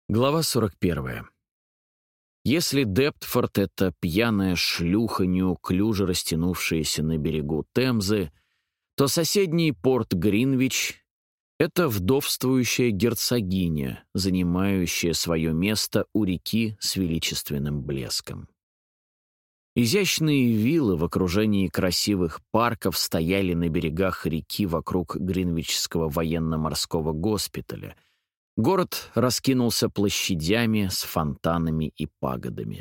Глава 41. Если Дептфорд — это пьяная шлюха, неуклюже растянувшаяся на берегу Темзы, то соседний порт Гринвич — это вдовствующая герцогиня, занимающая свое место у реки с величественным блеском. Изящные виллы в окружении красивых парков стояли на берегах реки вокруг Гринвичского военно-морского госпиталя. Город раскинулся площадями с фонтанами и пагодами.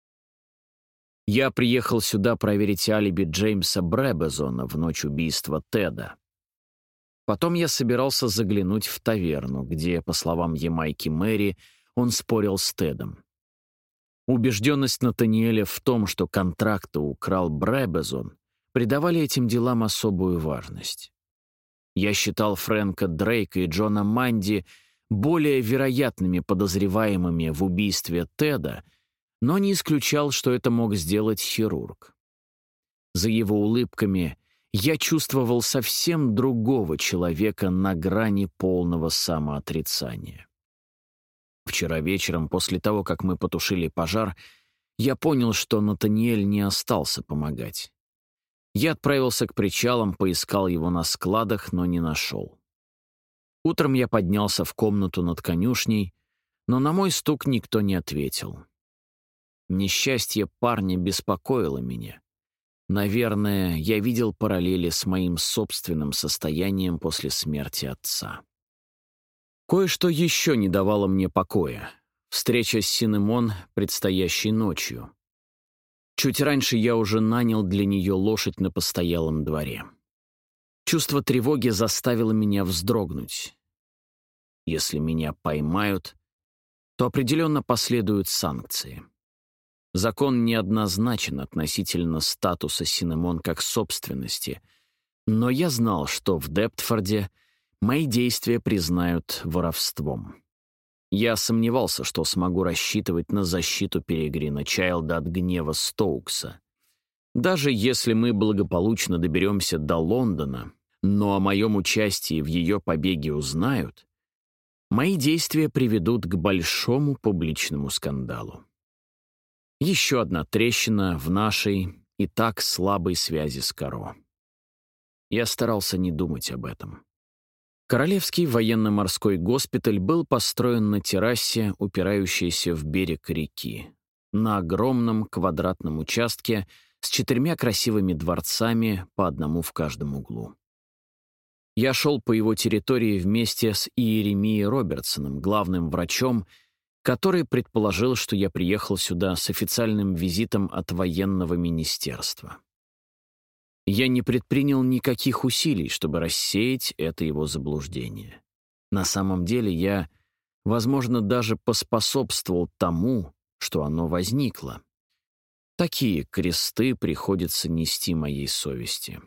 Я приехал сюда проверить алиби Джеймса Бребезона в ночь убийства Теда. Потом я собирался заглянуть в таверну, где, по словам Ямайки Мэри, он спорил с Тедом. Убежденность Натаниэля в том, что контракты украл Бребезон, придавали этим делам особую важность. Я считал Фрэнка Дрейка и Джона Манди более вероятными подозреваемыми в убийстве Теда, но не исключал, что это мог сделать хирург. За его улыбками я чувствовал совсем другого человека на грани полного самоотрицания. Вчера вечером, после того, как мы потушили пожар, я понял, что Натаниэль не остался помогать. Я отправился к причалам, поискал его на складах, но не нашел. Утром я поднялся в комнату над конюшней, но на мой стук никто не ответил. Несчастье парня беспокоило меня. Наверное, я видел параллели с моим собственным состоянием после смерти отца. Кое-что еще не давало мне покоя. Встреча с Синемон предстоящей ночью. Чуть раньше я уже нанял для нее лошадь на постоялом дворе. Чувство тревоги заставило меня вздрогнуть. Если меня поймают, то определенно последуют санкции. Закон неоднозначен относительно статуса Синемон как собственности, но я знал, что в Дептфорде мои действия признают воровством. Я сомневался, что смогу рассчитывать на защиту Перегрина Чайлда от гнева Стоукса. Даже если мы благополучно доберемся до Лондона, но о моем участии в ее побеге узнают, мои действия приведут к большому публичному скандалу. Еще одна трещина в нашей и так слабой связи с Каро. Я старался не думать об этом. Королевский военно-морской госпиталь был построен на террасе, упирающейся в берег реки, на огромном квадратном участке с 4 красивыми дворцами, по одному в каждом углу. Я шел по его территории вместе с Иеремией Робертсоном, главным врачом, который предположил, что я приехал сюда с официальным визитом от военного министерства. Я не предпринял никаких усилий, чтобы рассеять это его заблуждение. На самом деле я, возможно, даже поспособствовал тому, что оно возникло. Такие кресты приходится нести моей совести.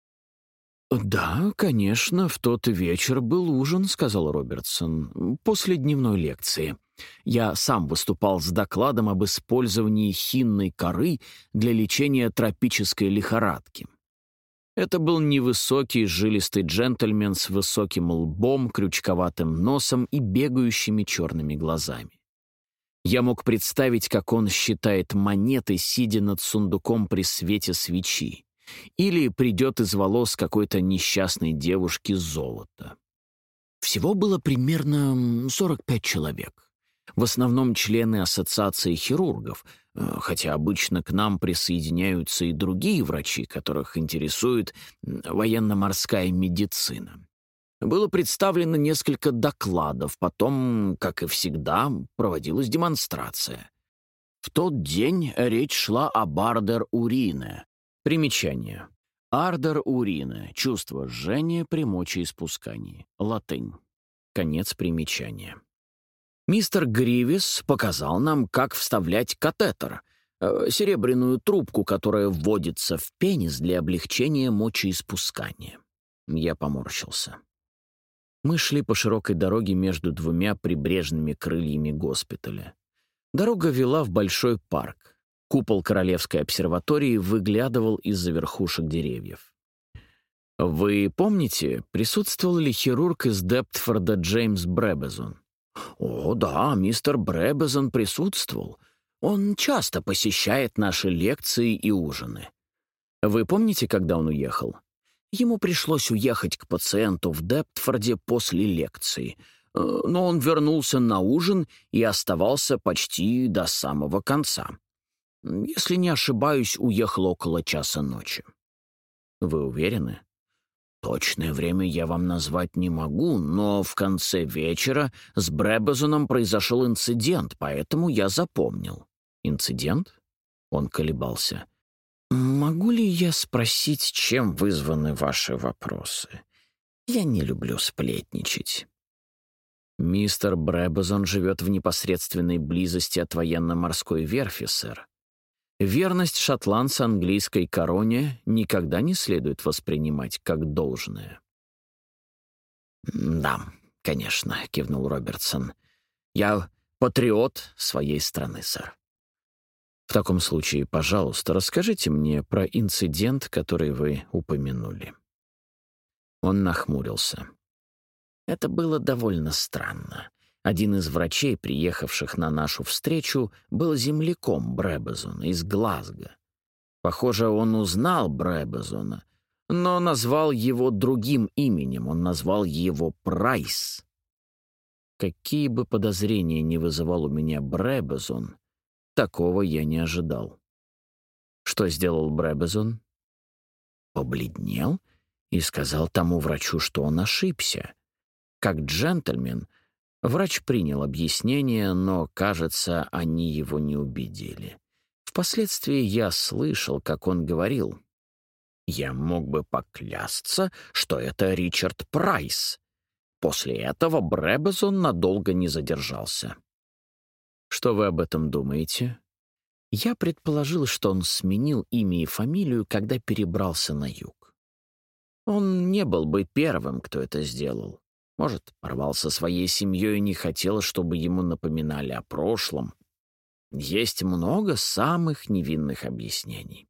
«Да, конечно, в тот вечер был ужин», — сказал Робертсон, — «после дневной лекции. Я сам выступал с докладом об использовании хинной коры для лечения тропической лихорадки. Это был невысокий, жилистый джентльмен с высоким лбом, крючковатым носом и бегающими черными глазами. Я мог представить, как он считает монеты, сидя над сундуком при свете свечи, или придет из волос какой-то несчастной девушки золото. Всего было примерно 45 человек. В основном члены ассоциации хирургов, хотя обычно к нам присоединяются и другие врачи, которых интересует военно-морская медицина. Было представлено несколько докладов, потом, как и всегда, проводилась демонстрация. В тот день речь шла об ардер-урине. Примечание. Ардер-урине — чувство жжения при мочеиспускании. Латынь. Конец примечания. Мистер Гривис показал нам, как вставлять катетер, серебряную трубку, которая вводится в пенис для облегчения мочеиспускания. Я поморщился. Мы шли по широкой дороге между 2 прибрежными крыльями госпиталя. Дорога вела в большой парк. Купол Королевской обсерватории выглядывал из-за верхушек деревьев. «Вы помните, присутствовал ли хирург из Дептфорда Джеймс Бребезон?» «О, да, мистер Брэбезон присутствовал. Он часто посещает наши лекции и ужины. Вы помните, когда он уехал? Ему пришлось уехать к пациенту в Дептфорде после лекции, но он вернулся на ужин и оставался почти до самого конца. Если не ошибаюсь, уехал около часа ночи. Вы уверены? Точное время я вам назвать не могу, но в конце вечера с Брэбезоном произошел инцидент, поэтому я запомнил. Инцидент? Он колебался. Могу ли я спросить, чем вызваны ваши вопросы? Я не люблю сплетничать. Мистер Брэбезон живет в непосредственной близости от военно-морской верфи, сэр. Верность шотландца английской короне никогда не следует воспринимать как должное. «Да, конечно», — кивнул Робертсон. «Я патриот своей страны, сэр». «В таком случае, пожалуйста, расскажите мне про инцидент, который вы упомянули». Он нахмурился. Это было довольно странно. Один из врачей, приехавших на нашу встречу, был земляком Брэбезона из Глазго. Похоже, он узнал Брэбезона, но назвал его другим именем. Он назвал его Прайс. Какие бы подозрения ни вызывал у меня Брэбезон, такого я не ожидал. Что сделал Брэбезон? Побледнел и сказал тому врачу, что он ошибся. Как джентльмен, врач принял объяснение, но, кажется, они его не убедили. Впоследствии я слышал, как он говорил: «Я мог бы поклясться, что это Ричард Прайс». После этого Брэбезон надолго не задержался. Что вы об этом думаете? Я предположил, что он сменил имя и фамилию, когда перебрался на юг. Он не был бы первым, кто это сделал. Может, порвал со своей семьей и не хотел, чтобы ему напоминали о прошлом. Есть много самых невинных объяснений.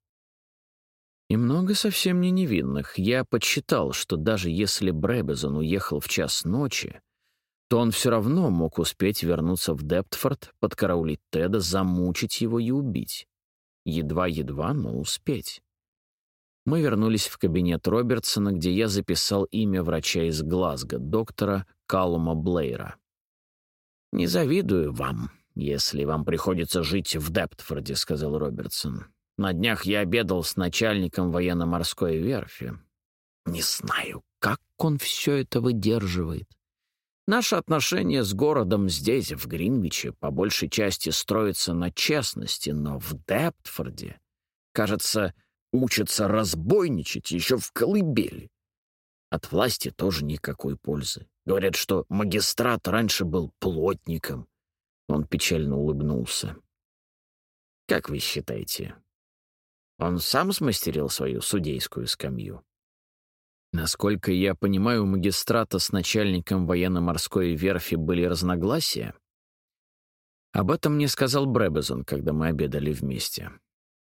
И много совсем не невинных. Я подсчитал, что даже если Брэбезон уехал в час ночи, то он все равно мог успеть вернуться в Дептфорд, подкараулить Теда, замучить его и убить. Едва-едва, но успеть. Мы вернулись в кабинет Робертсона, где я записал имя врача из Глазго, доктора Каллума Блейра. «Не завидую вам, если вам приходится жить в Дептфорде», — сказал Робертсон. «На днях я обедал с начальником военно-морской верфи. Не знаю, как он все это выдерживает. Наши отношения с городом здесь, в Гринвиче, по большей части строятся на честности, но в Дептфорде, кажется, учатся разбойничать еще в колыбели. От власти тоже никакой пользы. Говорят, что магистрат раньше был плотником». Он печально улыбнулся. «Как вы считаете, он сам смастерил свою судейскую скамью?» Насколько я понимаю, у магистрата с начальником военно-морской верфи были разногласия. Об этом мне сказал Брэбезон, когда мы обедали вместе.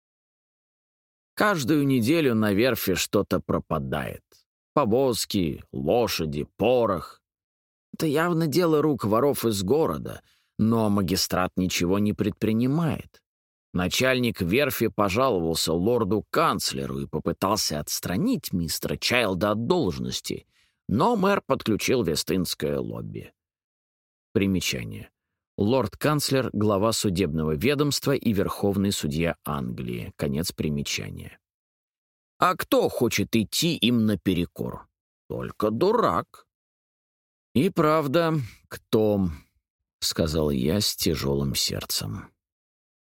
Каждую неделю на верфи что-то пропадает. Повозки, лошади, порох. Это явно дело рук воров из города, но магистрат ничего не предпринимает. Начальник верфи пожаловался лорду-канцлеру и попытался отстранить мистера Чайлда от должности, но мэр подключил Вест-Индское лобби. Примечание. Лорд-канцлер — глава судебного ведомства и верховный судья Англии. Конец примечания. А кто хочет идти им наперекор? Только дурак. «И правда, кто?» — сказал я с тяжелым сердцем.